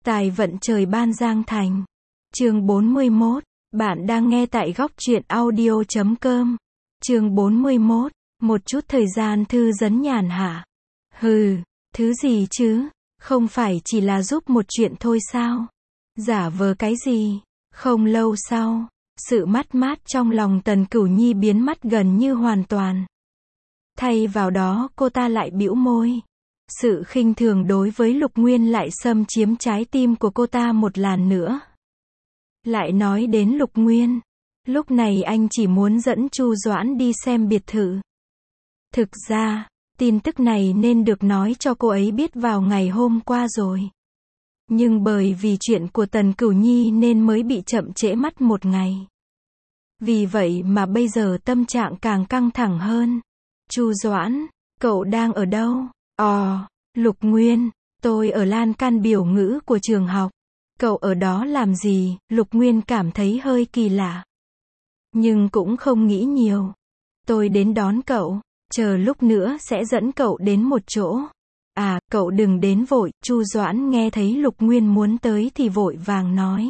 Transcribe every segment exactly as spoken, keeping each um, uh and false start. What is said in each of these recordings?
Tài vận trời ban Giang Thành. Chương bốn mươi mốt. Bạn đang nghe tại góc truyện audio chấm com. Chương bốn mươi mốt. Một chút thời gian thư giãn nhàn hạ. Hừ, thứ gì chứ? Không phải chỉ là giúp một chuyện thôi sao? Giả vờ cái gì? Không lâu sau, sự mất mát trong lòng Tần Cửu Nhi biến mất gần như hoàn toàn. Thay vào đó cô ta lại bĩu môi. Sự khinh thường đối với Lục Nguyên lại xâm chiếm trái tim của cô ta một lần nữa. Lại nói đến Lục Nguyên, lúc này anh chỉ muốn dẫn Chu Doãn đi xem biệt thự. Thực ra, tin tức này nên được nói cho cô ấy biết vào ngày hôm qua rồi. Nhưng bởi vì chuyện của Tần Cửu Nhi nên mới bị chậm trễ mất một ngày. Vì vậy mà bây giờ tâm trạng càng căng thẳng hơn. Chu Doãn, cậu đang ở đâu? Ồ, Lục Nguyên, tôi ở lan can biểu ngữ của trường học. Cậu ở đó làm gì? Lục Nguyên cảm thấy hơi kỳ lạ. Nhưng cũng không nghĩ nhiều. Tôi đến đón cậu, chờ lúc nữa sẽ dẫn cậu đến một chỗ. À, cậu đừng đến vội. Chu Doãn nghe thấy Lục Nguyên muốn tới thì vội vàng nói.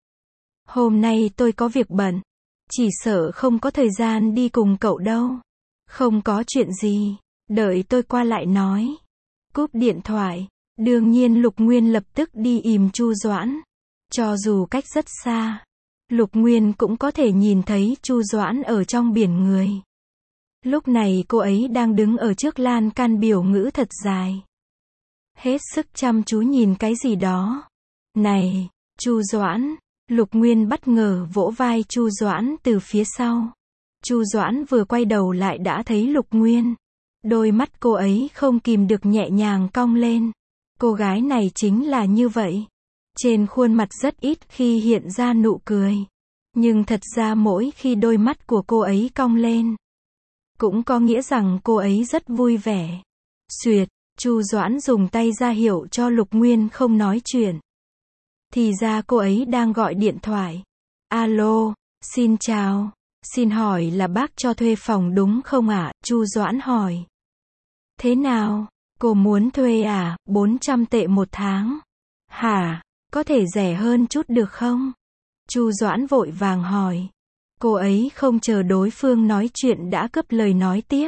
Hôm nay tôi có việc bận. Chỉ sợ không có thời gian đi cùng cậu đâu. Không có chuyện gì. Đợi tôi qua lại nói. Cúp điện thoại. Đương nhiên Lục Nguyên lập tức đi ìm Chu Doãn. Cho dù cách rất xa, Lục Nguyên cũng có thể nhìn thấy Chu Doãn ở trong biển người. Lúc này cô ấy đang đứng ở trước lan can biểu ngữ thật dài. Hết sức chăm chú nhìn cái gì đó. Này, Chu Doãn, Lục Nguyên bất ngờ vỗ vai Chu Doãn từ phía sau. Chu Doãn vừa quay đầu lại đã thấy Lục Nguyên. Đôi mắt cô ấy không kìm được nhẹ nhàng cong lên. Cô gái này chính là như vậy. Trên khuôn mặt rất ít khi hiện ra nụ cười. Nhưng thật ra mỗi khi đôi mắt của cô ấy cong lên, cũng có nghĩa rằng cô ấy rất vui vẻ. Xuyệt, Chu Doãn dùng tay ra hiệu cho Lục Nguyên không nói chuyện. Thì ra cô ấy đang gọi điện thoại. Alo, xin chào. Xin hỏi là bác cho thuê phòng đúng không ạ? Chu Doãn hỏi. Thế nào? Cô muốn thuê à? bốn trăm tệ một tháng. Hả? Có thể rẻ hơn chút được không? Chu Doãn vội vàng hỏi. Cô ấy không chờ đối phương nói chuyện đã cướp lời nói tiếp.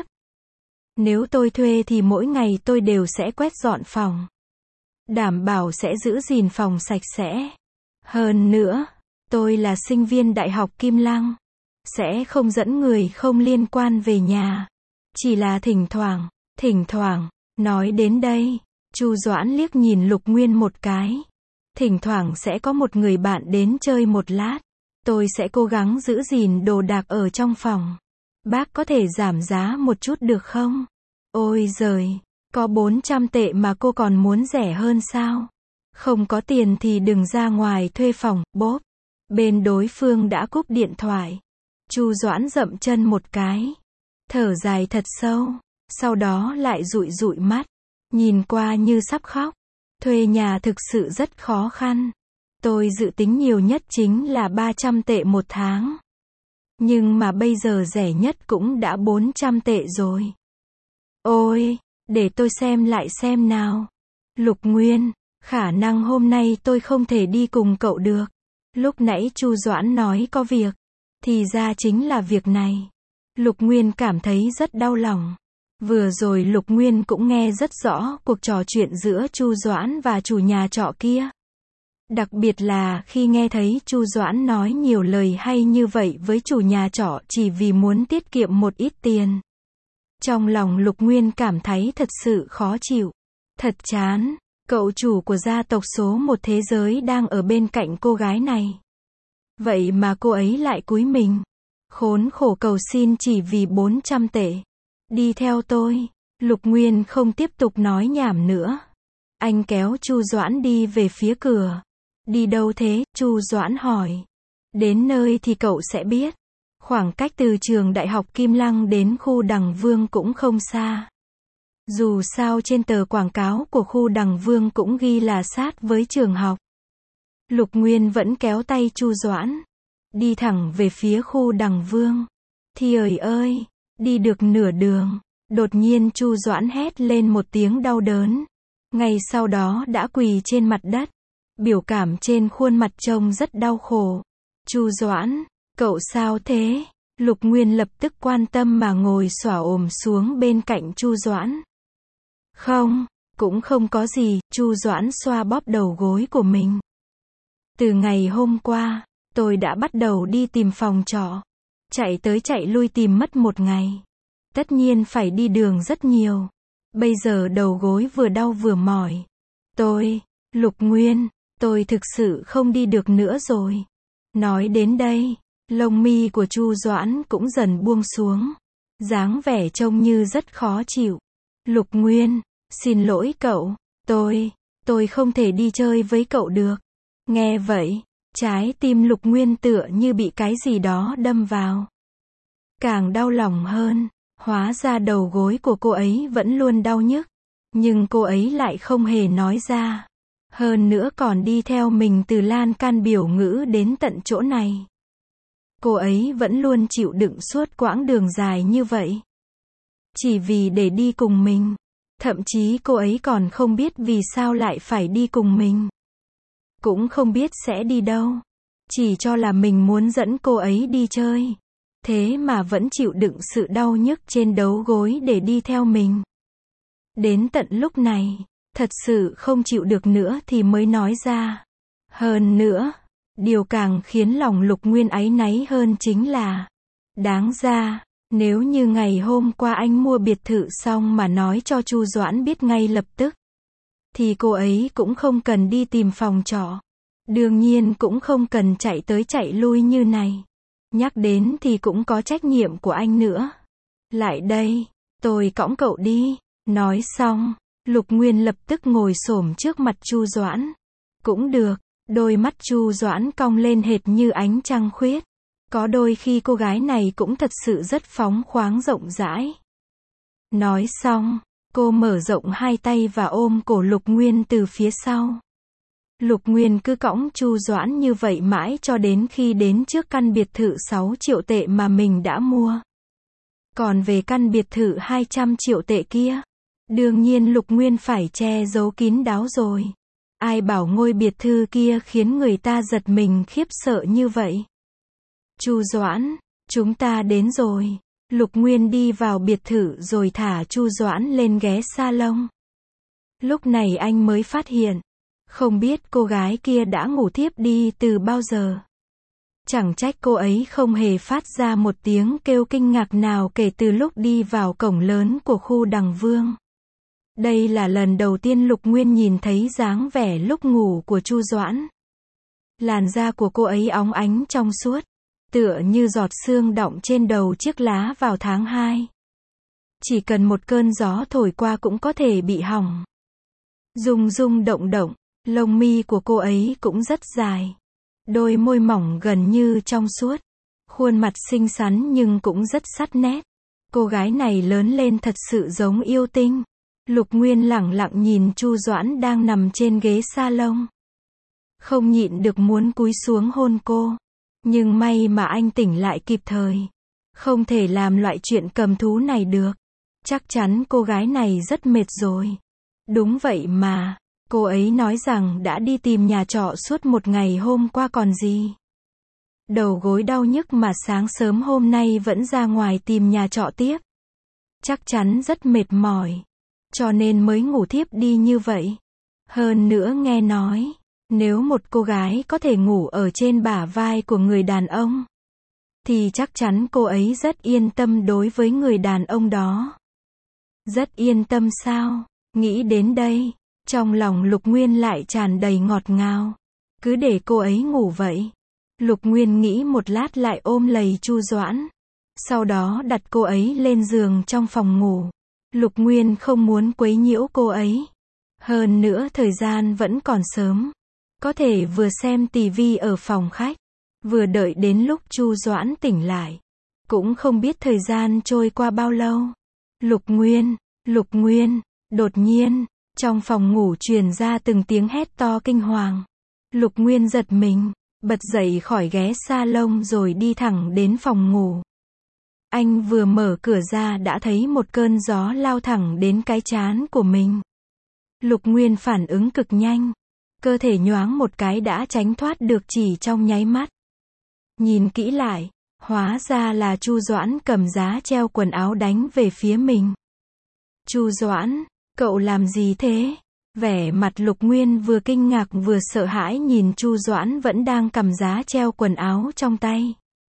Nếu tôi thuê thì mỗi ngày tôi đều sẽ quét dọn phòng. Đảm bảo sẽ giữ gìn phòng sạch sẽ. Hơn nữa, tôi là sinh viên Đại học Kim Lăng. Sẽ không dẫn người không liên quan về nhà. Chỉ là thỉnh thoảng, thỉnh thoảng. Nói đến đây, Chu Doãn liếc nhìn Lục Nguyên một cái. Thỉnh thoảng sẽ có một người bạn đến chơi một lát. Tôi sẽ cố gắng giữ gìn đồ đạc ở trong phòng. Bác có thể giảm giá một chút được không? Ôi giời, có bốn trăm tệ mà cô còn muốn rẻ hơn sao? Không có tiền thì đừng ra ngoài thuê phòng. Bốp. Bên đối phương đã cúp điện thoại. Chu Doãn dậm chân một cái. Thở dài thật sâu. Sau đó lại dụi dụi mắt. Nhìn qua như sắp khóc. Thuê nhà thực sự rất khó khăn. Tôi dự tính nhiều nhất chính là ba trăm tệ một tháng. Nhưng mà bây giờ rẻ nhất cũng đã bốn trăm tệ rồi. Ôi, để tôi xem lại xem nào. Lục Nguyên, khả năng hôm nay tôi không thể đi cùng cậu được. Lúc nãy Chu Doãn nói có việc. Thì ra chính là việc này. Lục Nguyên cảm thấy rất đau lòng. Vừa rồi Lục Nguyên cũng nghe rất rõ cuộc trò chuyện giữa Chu Doãn và chủ nhà trọ kia. Đặc biệt là khi nghe thấy Chu Doãn nói nhiều lời hay như vậy với chủ nhà trọ chỉ vì muốn tiết kiệm một ít tiền. Trong lòng Lục Nguyên cảm thấy thật sự khó chịu. Thật chán, cậu chủ của gia tộc số một thế giới đang ở bên cạnh cô gái này. Vậy mà cô ấy lại cúi mình. Khốn khổ cầu xin chỉ vì bốn trăm tệ. Đi theo tôi. Lục Nguyên không tiếp tục nói nhảm nữa. Anh kéo Chu Doãn đi về phía cửa. Đi đâu thế? Chu Doãn hỏi. Đến nơi thì cậu sẽ biết. Khoảng cách từ trường Đại học Kim Lăng đến khu Đằng Vương cũng không xa. Dù sao trên tờ quảng cáo của khu Đằng Vương cũng ghi là sát với trường học. Lục Nguyên vẫn kéo tay Chu Doãn. Đi thẳng về phía khu Đằng Vương. Thì ơi ơi, đi được nửa đường. Đột nhiên Chu Doãn hét lên một tiếng đau đớn. Ngay sau đó đã quỳ trên mặt đất. Biểu cảm trên khuôn mặt trông rất đau khổ. Chu Doãn, cậu sao thế? Lục Nguyên lập tức quan tâm mà ngồi xổm ồm xuống bên cạnh Chu Doãn. Không, cũng không có gì, Chu Doãn xoa bóp đầu gối của mình. Từ ngày hôm qua, tôi đã bắt đầu đi tìm phòng trọ. Chạy tới chạy lui tìm mất một ngày. Tất nhiên phải đi đường rất nhiều. Bây giờ đầu gối vừa đau vừa mỏi. Tôi, Lục Nguyên, tôi thực sự không đi được nữa rồi. Nói đến đây, lông mi của Chu Doãn cũng dần buông xuống. Dáng vẻ trông như rất khó chịu. Lục Nguyên, xin lỗi cậu, tôi, tôi không thể đi chơi với cậu được. Nghe vậy, trái tim Lục Nguyên tựa như bị cái gì đó đâm vào. Càng đau lòng hơn, hóa ra đầu gối của cô ấy vẫn luôn đau nhức. Nhưng cô ấy lại không hề nói ra. Hơn nữa còn đi theo mình từ lan can biểu ngữ đến tận chỗ này. Cô ấy vẫn luôn chịu đựng suốt quãng đường dài như vậy. Chỉ vì để đi cùng mình. Thậm chí cô ấy còn không biết vì sao lại phải đi cùng mình. Cũng không biết sẽ đi đâu. Chỉ cho là mình muốn dẫn cô ấy đi chơi. Thế mà vẫn chịu đựng sự đau nhức trên đầu gối để đi theo mình. Đến tận lúc này, thật sự không chịu được nữa thì mới nói ra. Hơn nữa, điều càng khiến lòng Lục Nguyên áy náy hơn chính là, đáng ra, nếu như ngày hôm qua anh mua biệt thự xong mà nói cho Chu Doãn biết ngay lập tức, thì cô ấy cũng không cần đi tìm phòng trọ. Đương nhiên cũng không cần chạy tới chạy lui như này. Nhắc đến thì cũng có trách nhiệm của anh nữa. Lại đây, tôi cõng cậu đi. Nói xong, Lục Nguyên lập tức ngồi xổm trước mặt Chu Doãn. Cũng được, đôi mắt Chu Doãn cong lên hệt như ánh trăng khuyết. Có đôi khi cô gái này cũng thật sự rất phóng khoáng rộng rãi. Nói xong, cô mở rộng hai tay và ôm cổ Lục Nguyên từ phía sau. Lục Nguyên cứ cõng Chu Doãn như vậy mãi cho đến khi đến trước căn biệt thự sáu triệu tệ mà mình đã mua. Còn về căn biệt thự hai trăm triệu tệ kia, đương nhiên Lục Nguyên phải che giấu kín đáo rồi. Ai bảo ngôi biệt thự kia khiến người ta giật mình khiếp sợ như vậy. Chu Doãn, chúng ta đến rồi. Lục Nguyên đi vào biệt thự rồi thả Chu Doãn lên ghế salon. Lúc này anh mới phát hiện, không biết cô gái kia đã ngủ thiếp đi từ bao giờ. Chẳng trách cô ấy không hề phát ra một tiếng kêu kinh ngạc nào kể từ lúc đi vào cổng lớn của khu Đằng Vương. Đây là lần đầu tiên Lục Nguyên nhìn thấy dáng vẻ lúc ngủ của Chu Doãn. Làn da của cô ấy óng ánh trong suốt, tựa như giọt sương đọng trên đầu chiếc lá vào tháng hai. Chỉ cần một cơn gió thổi qua cũng có thể bị hỏng. Rung rung động động, lông mi của cô ấy cũng rất dài. Đôi môi mỏng gần như trong suốt. Khuôn mặt xinh xắn nhưng cũng rất sắc nét. Cô gái này lớn lên thật sự giống yêu tinh. Lục Nguyên lẳng lặng nhìn Chu Doãn đang nằm trên ghế salon. Không nhịn được muốn cúi xuống hôn cô. Nhưng may mà anh tỉnh lại kịp thời. Không thể làm loại chuyện cầm thú này được. Chắc chắn cô gái này rất mệt rồi. Đúng vậy mà. Cô ấy nói rằng đã đi tìm nhà trọ suốt một ngày hôm qua còn gì. Đầu gối đau nhức mà sáng sớm hôm nay vẫn ra ngoài tìm nhà trọ tiếp. Chắc chắn rất mệt mỏi. Cho nên mới ngủ thiếp đi như vậy. Hơn nữa nghe nói, nếu một cô gái có thể ngủ ở trên bả vai của người đàn ông, thì chắc chắn cô ấy rất yên tâm đối với người đàn ông đó. Rất yên tâm sao? Nghĩ đến đây, trong lòng Lục Nguyên lại tràn đầy ngọt ngào. Cứ để cô ấy ngủ vậy. Lục Nguyên nghĩ một lát lại ôm lầy Chu Doãn. Sau đó đặt cô ấy lên giường trong phòng ngủ. Lục Nguyên không muốn quấy nhiễu cô ấy. Hơn nữa thời gian vẫn còn sớm. Có thể vừa xem tivi ở phòng khách, vừa đợi đến lúc Chu Doãn tỉnh lại. Cũng không biết thời gian trôi qua bao lâu. Lục Nguyên, Lục Nguyên, đột nhiên, trong phòng ngủ truyền ra từng tiếng hét to kinh hoàng. Lục Nguyên giật mình, bật dậy khỏi ghế salon rồi đi thẳng đến phòng ngủ. Anh vừa mở cửa ra đã thấy một cơn gió lao thẳng đến cái trán của mình. Lục Nguyên phản ứng cực nhanh. cơ thể nhoáng một cái đã tránh thoát được chỉ trong nháy mắt. Nhìn kỹ lại, hóa ra là Chu Doãn cầm giá treo quần áo đánh về phía mình. Chu Doãn, cậu làm gì thế? Vẻ mặt Lục Nguyên vừa kinh ngạc vừa sợ hãi nhìn Chu Doãn vẫn đang cầm giá treo quần áo trong tay.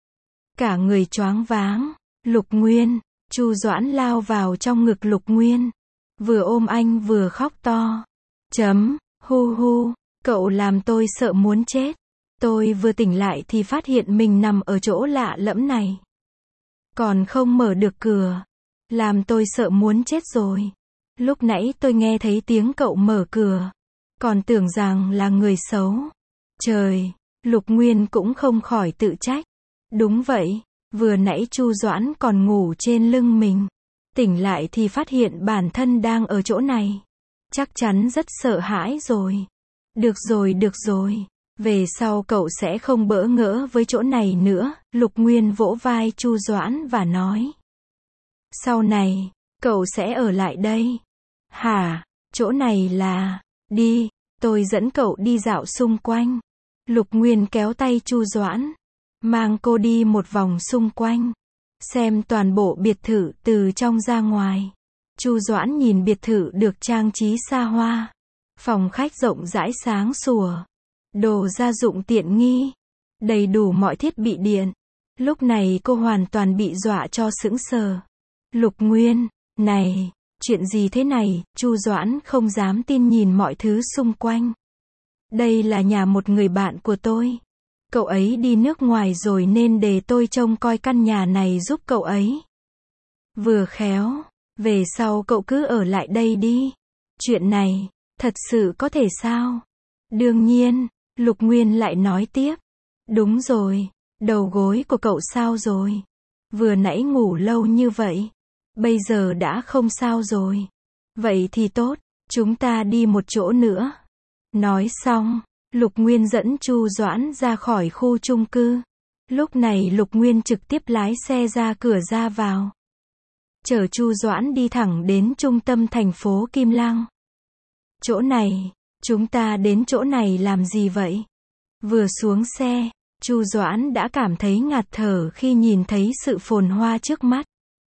Cả người choáng váng. Lục Nguyên, Chu Doãn lao vào trong ngực Lục Nguyên. Vừa ôm anh vừa khóc to. Chấm, hu hu, cậu làm tôi sợ muốn chết. Tôi vừa tỉnh lại thì phát hiện mình nằm ở chỗ lạ lẫm này. Còn không mở được cửa. Làm tôi sợ muốn chết rồi. Lúc nãy tôi nghe thấy tiếng cậu mở cửa. Còn tưởng rằng là người xấu. Trời, Lục Nguyên cũng không khỏi tự trách. Đúng vậy, vừa nãy Chu Doãn còn ngủ trên lưng mình. Tỉnh lại thì phát hiện bản thân đang ở chỗ này. Chắc chắn rất sợ hãi rồi. Được rồi, được rồi. Về sau cậu sẽ không bỡ ngỡ với chỗ này nữa. Lục Nguyên vỗ vai Chu Doãn và nói. Sau này, cậu sẽ ở lại đây. Hả, chỗ này là, đi, tôi dẫn cậu đi dạo xung quanh. Lục Nguyên kéo tay Chu Doãn, mang cô đi một vòng xung quanh, xem toàn bộ biệt thự từ trong ra ngoài. Chu Doãn nhìn biệt thự được trang trí xa hoa, phòng khách rộng rãi sáng sủa, đồ gia dụng tiện nghi, đầy đủ mọi thiết bị điện. Lúc này cô hoàn toàn bị dọa cho sững sờ. Lục Nguyên, này, chuyện gì thế này? Chu Doãn không dám tin nhìn mọi thứ xung quanh. Đây là nhà một người bạn của tôi. Cậu ấy đi nước ngoài rồi nên để tôi trông coi căn nhà này giúp cậu ấy. Vừa khéo, về sau cậu cứ ở lại đây đi. Chuyện này, thật sự có thể sao? Đương nhiên, Lục Nguyên lại nói tiếp. Đúng rồi, đầu gối của cậu sao rồi? Vừa nãy ngủ lâu như vậy. Bây giờ đã không sao rồi. Vậy thì tốt, chúng ta đi một chỗ nữa. Nói xong, Lục Nguyên dẫn Chu Doãn ra khỏi khu chung cư. Lúc này Lục Nguyên trực tiếp lái xe ra cửa ra vào. Chở Chu Doãn đi thẳng đến trung tâm thành phố Kim Lăng. Chỗ này, chúng ta đến chỗ này làm gì vậy? Vừa xuống xe, Chu Doãn đã cảm thấy ngạt thở khi nhìn thấy sự phồn hoa trước mắt.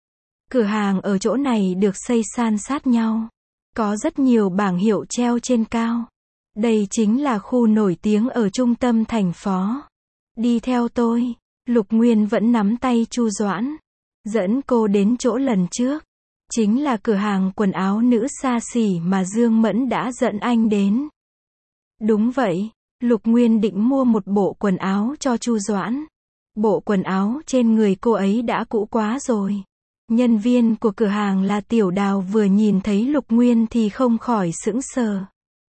Cửa hàng ở chỗ này được xây san sát nhau. Có rất nhiều bảng hiệu treo trên cao. Đây chính là khu nổi tiếng ở trung tâm thành phố. Đi theo tôi. Lục Nguyên vẫn nắm tay Chu Doãn, dẫn cô đến chỗ lần trước. Chính là cửa hàng quần áo nữ xa xỉ mà Dương Mẫn đã dẫn anh đến. Đúng vậy, Lục Nguyên định mua một bộ quần áo cho Chu Doãn. Bộ quần áo trên người cô ấy đã cũ quá rồi. Nhân viên của cửa hàng là Tiểu Đào vừa nhìn thấy Lục Nguyên thì không khỏi sững sờ.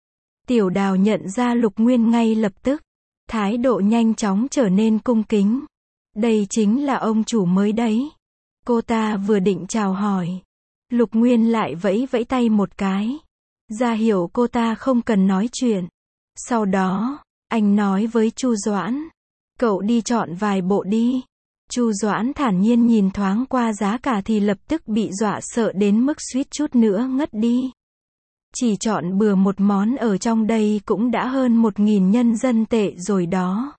Tiểu Đào nhận ra Lục Nguyên ngay lập tức. Thái độ nhanh chóng trở nên cung kính. Đây chính là ông chủ mới đấy. Cô ta vừa định chào hỏi. Lục Nguyên lại vẫy vẫy tay một cái. Ra hiệu cô ta không cần nói chuyện. Sau đó, anh nói với Chu Doãn. Cậu đi chọn vài bộ đi. Chu Doãn thản nhiên nhìn thoáng qua giá cả thì lập tức bị dọa sợ đến mức suýt chút nữa ngất đi. Chỉ chọn bừa một món ở trong đây cũng đã hơn một nghìn nhân dân tệ rồi đó.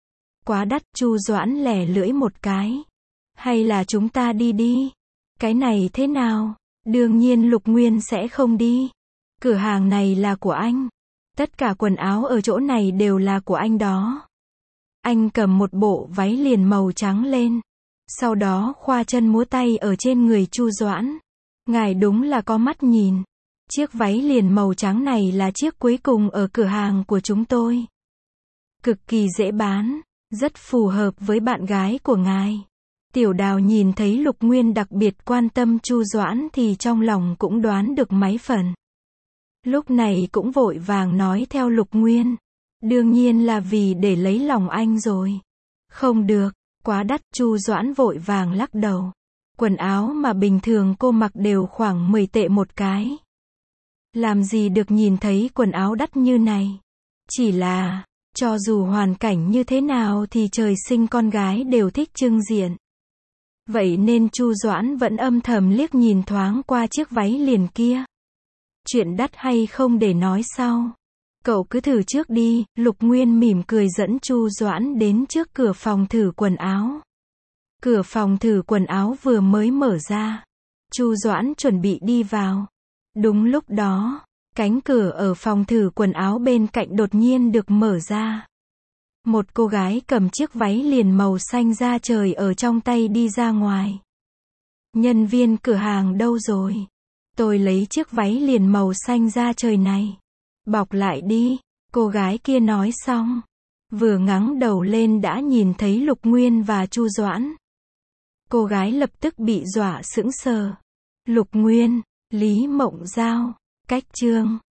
Quá đắt. Chu Doãn lẻ lưỡi một cái. Hay là chúng ta đi đi. Cái này thế nào? Đương nhiên Lục Nguyên sẽ không đi. Cửa hàng này là của anh. Tất cả quần áo ở chỗ này đều là của anh đó. Anh cầm một bộ váy liền màu trắng lên. Sau đó khoa chân múa tay ở trên người Chu Doãn. Ngài đúng là có mắt nhìn. Chiếc váy liền màu trắng này là chiếc cuối cùng ở cửa hàng của chúng tôi. Cực kỳ dễ bán. Rất phù hợp với bạn gái của ngài. Tiểu Đào nhìn thấy Lục Nguyên đặc biệt quan tâm Chu Doãn thì trong lòng cũng đoán được mấy phần. Lúc này cũng vội vàng nói theo Lục Nguyên. Đương nhiên là vì để lấy lòng anh rồi. Không được, quá đắt. Chu Doãn vội vàng lắc đầu. Quần áo mà bình thường cô mặc đều khoảng mười tệ một cái. Làm gì được nhìn thấy quần áo đắt như này. Chỉ là, cho dù hoàn cảnh như thế nào thì trời sinh con gái đều thích trưng diện. Vậy nên Chu Doãn vẫn âm thầm liếc nhìn thoáng qua chiếc váy liền kia. Chuyện đắt hay không để nói sau. Cậu cứ thử trước đi, Lục Nguyên mỉm cười dẫn Chu Doãn đến trước cửa phòng thử quần áo. Cửa phòng thử quần áo vừa mới mở ra. Chu Doãn chuẩn bị đi vào. Đúng lúc đó, cánh cửa ở phòng thử quần áo bên cạnh đột nhiên được mở ra. Một cô gái cầm chiếc váy liền màu xanh da trời ở trong tay đi ra ngoài. Nhân viên cửa hàng đâu rồi? Tôi lấy chiếc váy liền màu xanh da trời này. Bọc lại đi, cô gái kia nói xong. Vừa ngẩng đầu lên đã nhìn thấy Lục Nguyên và Chu Doãn. Cô gái lập tức bị dọa sững sờ. Lục Nguyên, Lý Mộng Giao, cách chương